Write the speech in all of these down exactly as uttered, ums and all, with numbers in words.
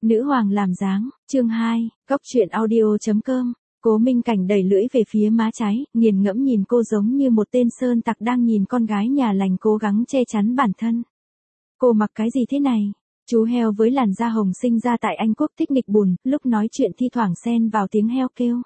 Nữ hoàng làm dáng, chương hai, góc truyện audio chấm com. Cố Minh Cảnh đẩy lưỡi về phía má trái, nghiền ngẫm nhìn cô giống như một tên sơn tặc đang nhìn con gái nhà lành cố gắng che chắn bản thân. Cô mặc cái gì thế này? Chú heo với làn da hồng sinh ra tại Anh Quốc thích nghịch bùn, lúc nói chuyện thi thoảng xen vào tiếng heo kêu.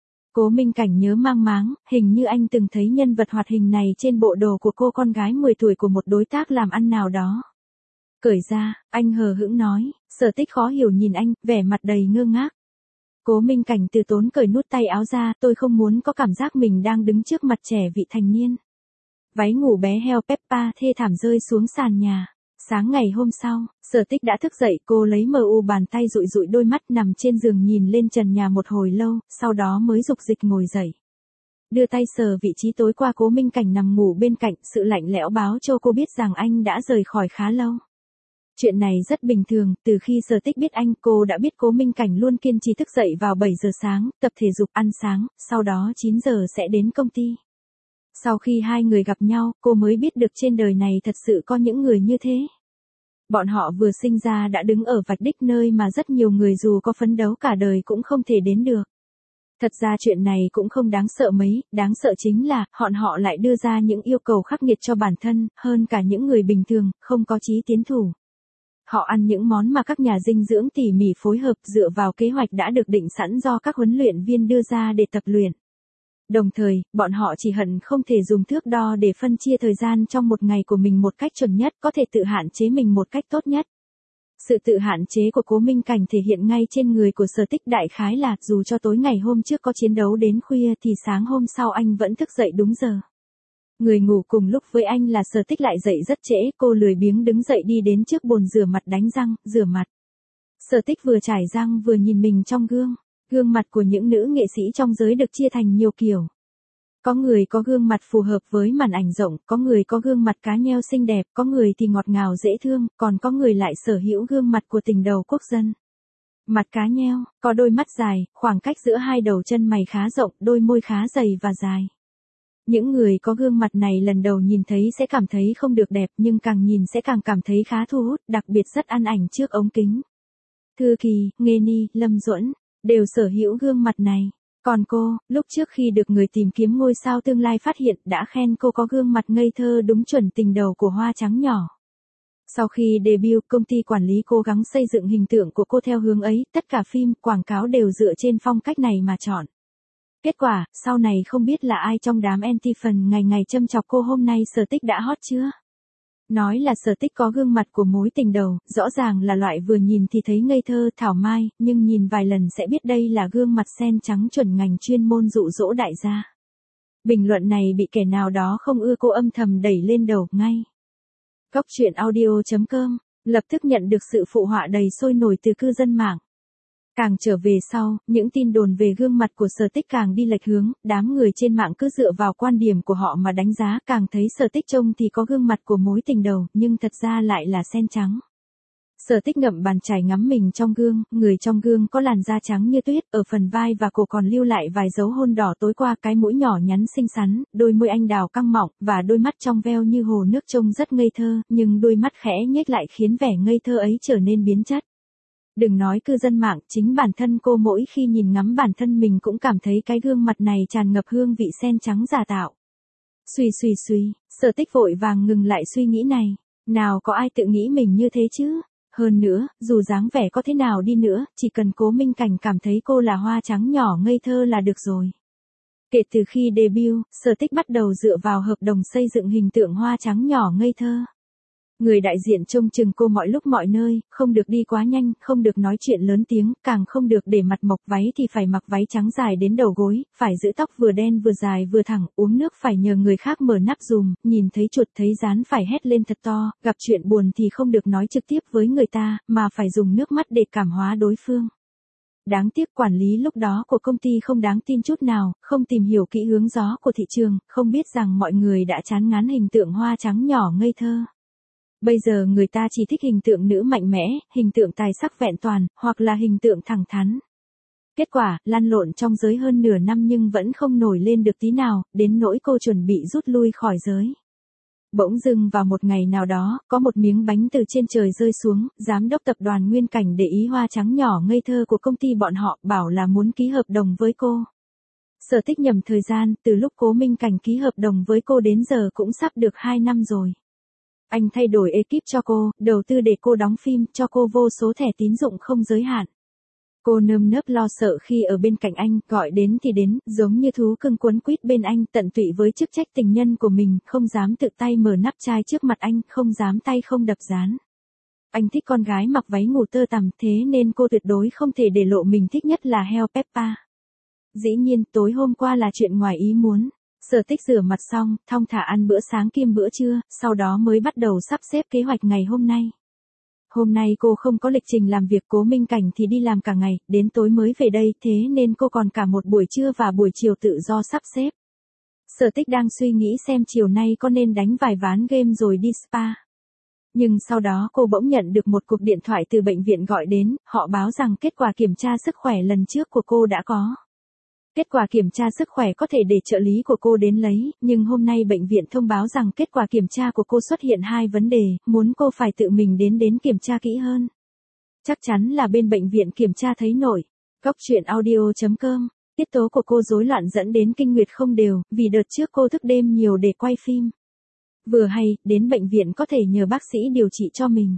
Cố Minh Cảnh nhớ mang máng, hình như anh từng thấy nhân vật hoạt hình này trên bộ đồ của cô con gái mười tuổi của một đối tác làm ăn nào đó. Cởi ra, anh hờ hững nói, Sở Tích khó hiểu nhìn anh, vẻ mặt đầy ngơ ngác. Cố Minh Cảnh từ tốn cởi nút tay áo ra, tôi không muốn có cảm giác mình đang đứng trước mặt trẻ vị thành niên. Váy ngủ bé heo Peppa thê thảm rơi xuống sàn nhà. Sáng ngày hôm sau, Sở Tích đã thức dậy, cô lấy mờ u bàn tay dụi dụi đôi mắt nằm trên giường nhìn lên trần nhà một hồi lâu, sau đó mới dục dịch ngồi dậy. Đưa tay sờ vị trí tối qua Cố Minh Cảnh nằm ngủ bên cạnh, sự lạnh lẽo báo cho cô biết rằng anh đã rời khỏi khá lâu. Chuyện này rất bình thường, từ khi Sở Tích biết anh cô đã biết Cố Minh Cảnh luôn kiên trì thức dậy vào bảy giờ sáng, tập thể dục ăn sáng, sau đó chín giờ sẽ đến công ty. Sau khi hai người gặp nhau, cô mới biết được trên đời này thật sự có những người như thế. Bọn họ vừa sinh ra đã đứng ở vạch đích nơi mà rất nhiều người dù có phấn đấu cả đời cũng không thể đến được. Thật ra chuyện này cũng không đáng sợ mấy, đáng sợ chính là, họ họ lại đưa ra những yêu cầu khắc nghiệt cho bản thân, hơn cả những người bình thường, không có chí tiến thủ. Họ ăn những món mà các nhà dinh dưỡng tỉ mỉ phối hợp dựa vào kế hoạch đã được định sẵn do các huấn luyện viên đưa ra để tập luyện. Đồng thời, bọn họ chỉ hận không thể dùng thước đo để phân chia thời gian trong một ngày của mình một cách chuẩn nhất, có thể tự hạn chế mình một cách tốt nhất. Sự tự hạn chế của Cố Minh Cảnh thể hiện ngay trên người của Sở Tích, đại khái là dù cho tối ngày hôm trước có chiến đấu đến khuya thì sáng hôm sau anh vẫn thức dậy đúng giờ. Người ngủ cùng lúc với anh là Sở Tích lại dậy rất trễ, cô lười biếng đứng dậy đi đến trước bồn rửa mặt đánh răng, rửa mặt. Sở Tích vừa chải răng vừa nhìn mình trong gương. Gương mặt của những nữ nghệ sĩ trong giới được chia thành nhiều kiểu. Có người có gương mặt phù hợp với màn ảnh rộng, có người có gương mặt cá nheo xinh đẹp, có người thì ngọt ngào dễ thương, còn có người lại sở hữu gương mặt của tình đầu quốc dân. Mặt cá nheo, có đôi mắt dài, khoảng cách giữa hai đầu chân mày khá rộng, đôi môi khá dày và dài. Những người có gương mặt này lần đầu nhìn thấy sẽ cảm thấy không được đẹp, nhưng càng nhìn sẽ càng cảm thấy khá thu hút, đặc biệt rất ăn ảnh trước ống kính. Thư Kỳ, Nghê Ni, Lâm Duẫn đều sở hữu gương mặt này. Còn cô, lúc trước khi được người tìm kiếm ngôi sao tương lai phát hiện đã khen cô có gương mặt ngây thơ đúng chuẩn tình đầu của hoa trắng nhỏ. Sau khi debut, công ty quản lý cố gắng xây dựng hình tượng của cô theo hướng ấy, tất cả phim, quảng cáo đều dựa trên phong cách này mà chọn. Kết quả, sau này không biết là ai trong đám anti-fan ngày ngày châm chọc cô hôm nay Sở Tích đã hot chưa? Nói là Sở Tích có gương mặt của mối tình đầu, rõ ràng là loại vừa nhìn thì thấy ngây thơ, thảo mai, nhưng nhìn vài lần sẽ biết đây là gương mặt sen trắng chuẩn ngành chuyên môn dụ dỗ đại gia. Bình luận này bị kẻ nào đó không ưa cô âm thầm đẩy lên đầu ngay. Góc truyện audio chấm com, lập tức nhận được sự phụ họa đầy sôi nổi từ cư dân mạng. Càng trở về sau, những tin đồn về gương mặt của Sở Tích càng đi lệch hướng, đám người trên mạng cứ dựa vào quan điểm của họ mà đánh giá, càng thấy Sở Tích trông thì có gương mặt của mối tình đầu, nhưng thật ra lại là sen trắng. Sở Tích ngậm bàn chải ngắm mình trong gương, người trong gương có làn da trắng như tuyết, ở phần vai và cổ còn lưu lại vài dấu hôn đỏ tối qua, cái mũi nhỏ nhắn xinh xắn, đôi môi anh đào căng mọng, và đôi mắt trong veo như hồ nước trông rất ngây thơ, nhưng đôi mắt khẽ nhếch lại khiến vẻ ngây thơ ấy trở nên biến chất. Đừng nói cư dân mạng, chính bản thân cô mỗi khi nhìn ngắm bản thân mình cũng cảm thấy cái gương mặt này tràn ngập hương vị sen trắng giả tạo. Xuy xuy xuy, Sở Tích vội vàng ngừng lại suy nghĩ này. Nào có ai tự nghĩ mình như thế chứ? Hơn nữa, dù dáng vẻ có thế nào đi nữa, chỉ cần Cố Minh Cảnh cảm thấy cô là hoa trắng nhỏ ngây thơ là được rồi. Kể từ khi debut, Sở Tích bắt đầu dựa vào hợp đồng xây dựng hình tượng hoa trắng nhỏ ngây thơ. Người đại diện trông chừng cô mọi lúc mọi nơi, không được đi quá nhanh, không được nói chuyện lớn tiếng, càng không được để mặt mộc, váy thì phải mặc váy trắng dài đến đầu gối, phải giữ tóc vừa đen vừa dài vừa thẳng, uống nước phải nhờ người khác mở nắp giùm, nhìn thấy chuột thấy rán phải hét lên thật to, gặp chuyện buồn thì không được nói trực tiếp với người ta, mà phải dùng nước mắt để cảm hóa đối phương. Đáng tiếc quản lý lúc đó của công ty không đáng tin chút nào, không tìm hiểu kỹ hướng gió của thị trường, không biết rằng mọi người đã chán ngán hình tượng hoa trắng nhỏ ngây thơ. Bây giờ người ta chỉ thích hình tượng nữ mạnh mẽ, hình tượng tài sắc vẹn toàn, hoặc là hình tượng thẳng thắn. Kết quả, lăn lộn trong giới hơn nửa năm nhưng vẫn không nổi lên được tí nào, đến nỗi cô chuẩn bị rút lui khỏi giới. Bỗng dưng vào một ngày nào đó, có một miếng bánh từ trên trời rơi xuống, giám đốc tập đoàn Nguyên Cảnh để ý hoa trắng nhỏ ngây thơ của công ty bọn họ, bảo là muốn ký hợp đồng với cô. Sở Tích nhầm thời gian, từ lúc Cố Minh Cảnh ký hợp đồng với cô đến giờ cũng sắp được hai năm rồi. Anh thay đổi ekip cho cô, đầu tư để cô đóng phim, cho cô vô số thẻ tín dụng không giới hạn. Cô nơm nớp lo sợ khi ở bên cạnh anh, gọi đến thì đến, giống như thú cưng quấn quýt bên anh, tận tụy với chức trách tình nhân của mình, không dám tự tay mở nắp chai trước mặt anh, không dám tay không đập dán. Anh thích con gái mặc váy ngủ tơ tằm, thế nên cô tuyệt đối không thể để lộ mình thích nhất là heo Peppa. Dĩ nhiên, tối hôm qua là chuyện ngoài ý muốn. Sở Tích rửa mặt xong, thong thả ăn bữa sáng kiêm bữa trưa, sau đó mới bắt đầu sắp xếp kế hoạch ngày hôm nay. Hôm nay cô không có lịch trình làm việc, Cố Minh Cảnh thì đi làm cả ngày, đến tối mới về đây, thế nên cô còn cả một buổi trưa và buổi chiều tự do sắp xếp. Sở Tích đang suy nghĩ xem chiều nay có nên đánh vài ván game rồi đi spa. Nhưng sau đó cô bỗng nhận được một cuộc điện thoại từ bệnh viện gọi đến, họ báo rằng kết quả kiểm tra sức khỏe lần trước của cô đã có. Kết quả kiểm tra sức khỏe có thể để trợ lý của cô đến lấy, nhưng hôm nay bệnh viện thông báo rằng kết quả kiểm tra của cô xuất hiện hai vấn đề, muốn cô phải tự mình đến đến kiểm tra kỹ hơn. Chắc chắn là bên bệnh viện kiểm tra thấy nổi. Góc truyện audio chấm com, tiết tố của cô rối loạn dẫn đến kinh nguyệt không đều, vì đợt trước cô thức đêm nhiều để quay phim. Vừa hay, đến bệnh viện có thể nhờ bác sĩ điều trị cho mình.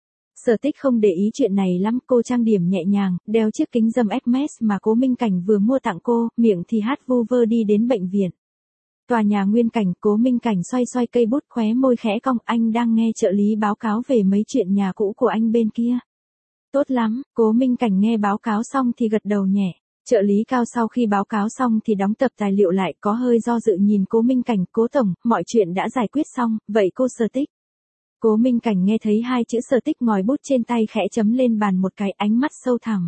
Sở Tích không để ý chuyện này lắm, cô trang điểm nhẹ nhàng, đeo chiếc kính râm Hermes mà Cố Minh Cảnh vừa mua tặng cô, miệng thì hát vu vơ đi đến bệnh viện. Tòa nhà Nguyên Cảnh, Cố Minh Cảnh xoay xoay cây bút, khóe môi khẽ cong, anh đang nghe trợ lý báo cáo về mấy chuyện nhà cũ của anh bên kia. Tốt lắm, Cố Minh Cảnh nghe báo cáo xong thì gật đầu nhẹ. Trợ lý Cao sau khi báo cáo xong thì đóng tập tài liệu lại, có hơi do dự nhìn Cố Minh Cảnh, Cố tổng, mọi chuyện đã giải quyết xong, vậy cô Sở Tích. Cố Minh Cảnh nghe thấy hai chữ Sở Tích ngòi bút trên tay khẽ chấm lên bàn một cái, ánh mắt sâu thẳm.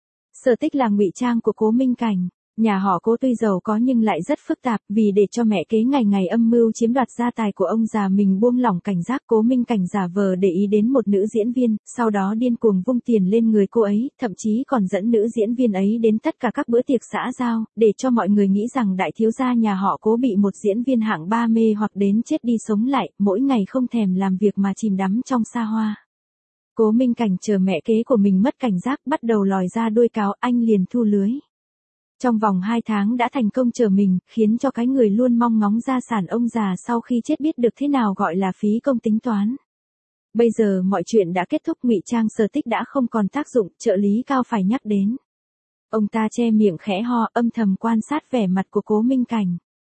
Sở Tích là ngụy trang của Cố Minh Cảnh. Nhà họ Cố tuy giàu có nhưng lại rất phức tạp, vì để cho mẹ kế ngày ngày âm mưu chiếm đoạt gia tài của ông già mình buông lỏng cảnh giác, Cố Minh Cảnh giả vờ để ý đến một nữ diễn viên, sau đó điên cuồng vung tiền lên người cô ấy, thậm chí còn dẫn nữ diễn viên ấy đến tất cả các bữa tiệc xã giao, để cho mọi người nghĩ rằng đại thiếu gia nhà họ Cố bị một diễn viên hạng ba mê hoặc đến chết đi sống lại, mỗi ngày không thèm làm việc mà chìm đắm trong xa hoa. Cố Minh Cảnh chờ mẹ kế của mình mất cảnh giác, bắt đầu lòi ra đuôi cáo, anh liền thu lưới. Trong vòng hai tháng đã thành công chờ mình, khiến cho cái người luôn mong ngóng gia sản ông già sau khi chết biết được thế nào gọi là phí công tính toán. Bây giờ mọi chuyện đã kết thúc, ngụy trang Sở Tích đã không còn tác dụng, trợ lý Cao phải nhắc đến. Ông ta che miệng khẽ ho, âm thầm quan sát vẻ mặt của Cố Minh Cảnh.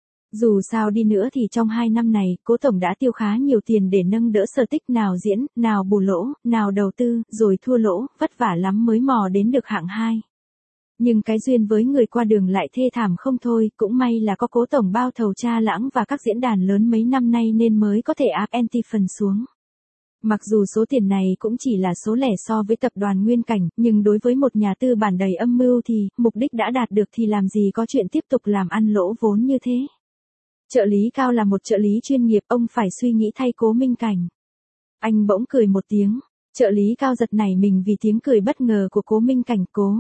Dù sao đi nữa thì trong hai năm này, Cố tổng đã tiêu khá nhiều tiền để nâng đỡ Sở Tích, nào diễn, nào bù lỗ, nào đầu tư, rồi thua lỗ, vất vả lắm mới mò đến được hạng hai. Nhưng cái duyên với người qua đường lại thê thảm không thôi, cũng may là có Cố tổng bao thầu Cha Lãng và các diễn đàn lớn mấy năm nay nên mới có thể áp anti phần xuống. Mặc dù số tiền này cũng chỉ là số lẻ so với tập đoàn Nguyên Cảnh, nhưng đối với một nhà tư bản đầy âm mưu thì, mục đích đã đạt được thì làm gì có chuyện tiếp tục làm ăn lỗ vốn như thế. Trợ lý Cao là một trợ lý chuyên nghiệp, ông phải suy nghĩ thay Cố Minh Cảnh. Anh bỗng cười một tiếng, trợ lý Cao giật nảy mình vì tiếng cười bất ngờ của Cố Minh Cảnh. Cố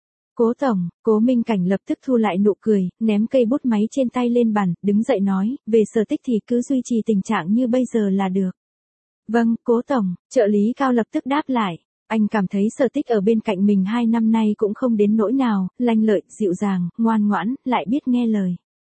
Cố tổng, Cố Minh Cảnh lập tức thu lại nụ cười, ném cây bút máy trên tay lên bàn, đứng dậy nói, về Sở Tích thì cứ duy trì tình trạng như bây giờ là được. Vâng, Cố tổng, trợ lý Cao lập tức đáp lại. Anh cảm thấy Sở Tích ở bên cạnh mình hai năm nay cũng không đến nỗi nào, lanh lợi, dịu dàng, ngoan ngoãn, lại biết nghe lời.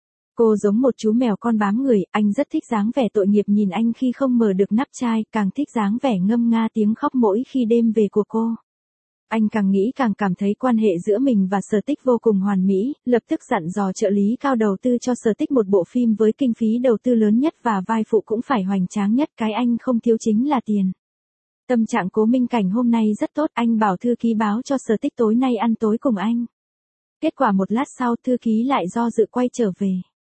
Cô giống một chú mèo con bám người, anh rất thích dáng vẻ tội nghiệp nhìn anh khi không mở được nắp chai, càng thích dáng vẻ ngâm nga tiếng khóc mỗi khi đêm về của cô. Anh càng nghĩ càng cảm thấy quan hệ giữa mình và Sở Tích vô cùng hoàn mỹ, lập tức dặn dò trợ lý Cao đầu tư cho Sở Tích một bộ phim với kinh phí đầu tư lớn nhất và vai phụ cũng phải hoành tráng nhất, cái anh không thiếu chính là tiền. Tâm trạng Cố Minh Cảnh hôm nay rất tốt, anh bảo thư ký báo cho Sở Tích tối nay ăn tối cùng anh. Kết quả một lát sau thư ký lại do dự quay trở về.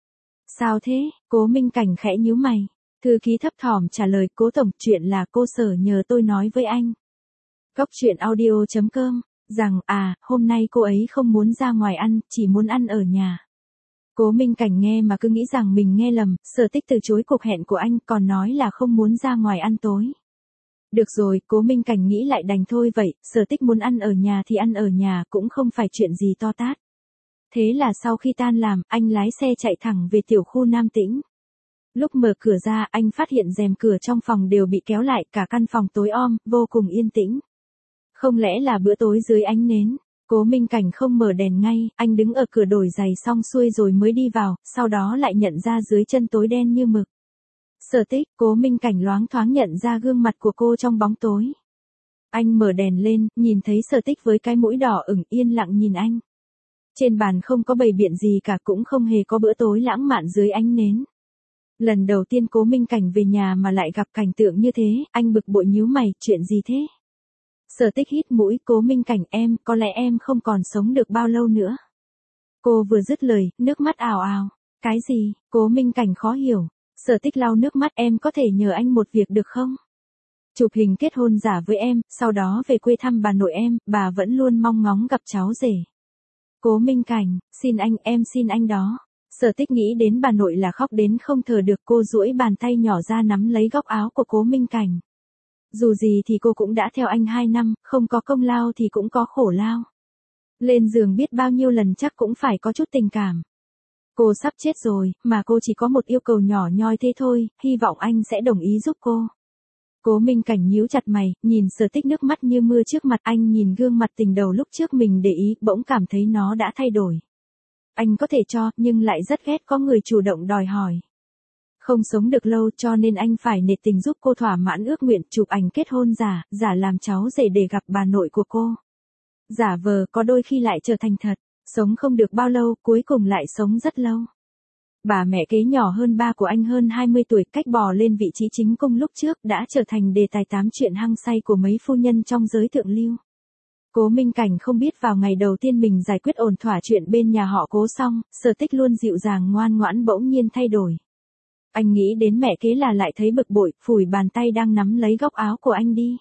Sao thế? Cố Minh Cảnh khẽ nhíu mày. Thư ký thấp thỏm trả lời, Cố tổng, chuyện là cô Sở nhờ tôi nói với anh. Góc truyện audio chấm com, rằng, à, hôm nay cô ấy không muốn ra ngoài ăn, chỉ muốn ăn ở nhà. Cố Minh Cảnh nghe mà cứ nghĩ rằng mình nghe lầm, Sở Tích từ chối cuộc hẹn của anh, còn nói là không muốn ra ngoài ăn tối. Được rồi, Cố Minh Cảnh nghĩ lại đành thôi vậy, Sở Tích muốn ăn ở nhà thì ăn ở nhà, cũng không phải chuyện gì to tát. Thế là sau khi tan làm, anh lái xe chạy thẳng về tiểu khu Nam Tĩnh. Lúc mở cửa ra, anh phát hiện rèm cửa trong phòng đều bị kéo lại, cả căn phòng tối om, vô cùng yên tĩnh. Không lẽ là bữa tối dưới ánh nến? Cố Minh Cảnh không mở đèn ngay, anh đứng ở cửa đổi giày xong xuôi rồi mới đi vào, sau đó lại nhận ra dưới chân tối đen như mực. Sở Tích, Cố Minh Cảnh loáng thoáng nhận ra gương mặt của cô trong bóng tối. Anh mở đèn lên, nhìn thấy Sở Tích với cái mũi đỏ ửng yên lặng nhìn anh. Trên bàn không có bày biện gì cả, cũng không hề có bữa tối lãng mạn dưới ánh nến. Lần đầu tiên Cố Minh Cảnh về nhà mà lại gặp cảnh tượng như thế, anh bực bội nhíu mày, chuyện gì thế? Sở Tích hít mũi, Cố Minh Cảnh em, có lẽ em không còn sống được bao lâu nữa. Cô vừa dứt lời, nước mắt ào ào. Cái gì? Cố Minh Cảnh khó hiểu. Sở Tích lau nước mắt, em có thể nhờ anh một việc được không? Chụp hình kết hôn giả với em, sau đó về quê thăm bà nội em, bà vẫn luôn mong ngóng gặp cháu rể. Cố Minh Cảnh, xin anh, em xin anh đó. Sở Tích nghĩ đến bà nội là khóc đến không thở được, cô duỗi bàn tay nhỏ ra nắm lấy góc áo của Cố Minh Cảnh. Dù gì thì cô cũng đã theo anh hai năm, không có công lao thì cũng có khổ lao. Lên giường biết bao nhiêu lần chắc cũng phải có chút tình cảm. Cô sắp chết rồi, mà cô chỉ có một yêu cầu nhỏ nhoi thế thôi, hy vọng anh sẽ đồng ý giúp cô. Cố Minh Cảnh nhíu chặt mày, nhìn Sở Tích nước mắt như mưa trước mặt, anh nhìn gương mặt tình đầu lúc trước mình để ý, bỗng cảm thấy nó đã thay đổi. Anh có thể cho, nhưng lại rất ghét có người chủ động đòi hỏi. Không sống được lâu cho nên anh phải nể tình giúp cô thỏa mãn ước nguyện, chụp ảnh kết hôn giả, giả làm cháu rể để gặp bà nội của cô. Giả vờ có đôi khi lại trở thành thật, sống không được bao lâu, cuối cùng lại sống rất lâu. Bà mẹ kế nhỏ hơn ba của anh hơn hai mươi tuổi, cách bò lên vị trí chính cung lúc trước, đã trở thành đề tài tám chuyện hăng say của mấy phu nhân trong giới thượng lưu. Cố Minh Cảnh không biết vào ngày đầu tiên mình giải quyết ổn thỏa chuyện bên nhà họ Cố xong, Sở Tích luôn dịu dàng ngoan ngoãn bỗng nhiên thay đổi. Anh nghĩ đến mẹ kế là lại thấy bực bội, phủi bàn tay đang nắm lấy góc áo của anh đi.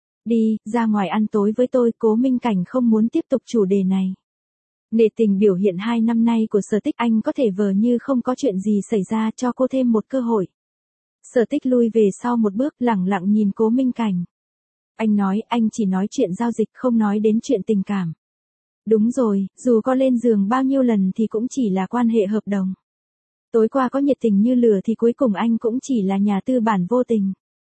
Đi, ra ngoài ăn tối với tôi. Cố Minh Cảnh không muốn tiếp tục chủ đề này. Nể tình biểu hiện hai năm nay của Sở Tích, anh có thể vờ như không có chuyện gì xảy ra, cho cô thêm một cơ hội. Sở Tích lui về sau một bước, lẳng lặng nhìn Cố Minh Cảnh. Anh nói, anh chỉ nói chuyện giao dịch, không nói đến chuyện tình cảm. Đúng rồi, dù có lên giường bao nhiêu lần thì cũng chỉ là quan hệ hợp đồng. Tối qua có nhiệt tình như lửa thì cuối cùng anh cũng chỉ là nhà tư bản vô tình.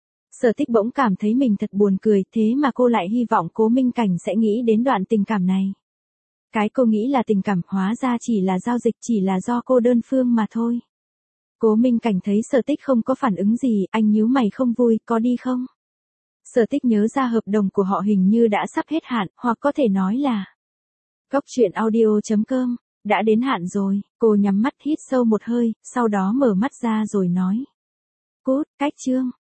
Sở Tích bỗng cảm thấy mình thật buồn cười, thế mà cô lại hy vọng Cố Minh Cảnh sẽ nghĩ đến đoạn tình cảm này. Cái cô nghĩ là tình cảm hóa ra chỉ là giao dịch, chỉ là do cô đơn phương mà thôi. Cố Minh Cảnh thấy Sở Tích không có phản ứng gì, anh nhíu mày không vui, có đi không? Sở Tích nhớ ra hợp đồng của họ hình như đã sắp hết hạn, hoặc có thể nói là Góc truyện audio chấm com, đã đến hạn rồi. Cô nhắm mắt hít sâu một hơi, sau đó mở mắt ra rồi nói. Cút, cách chương.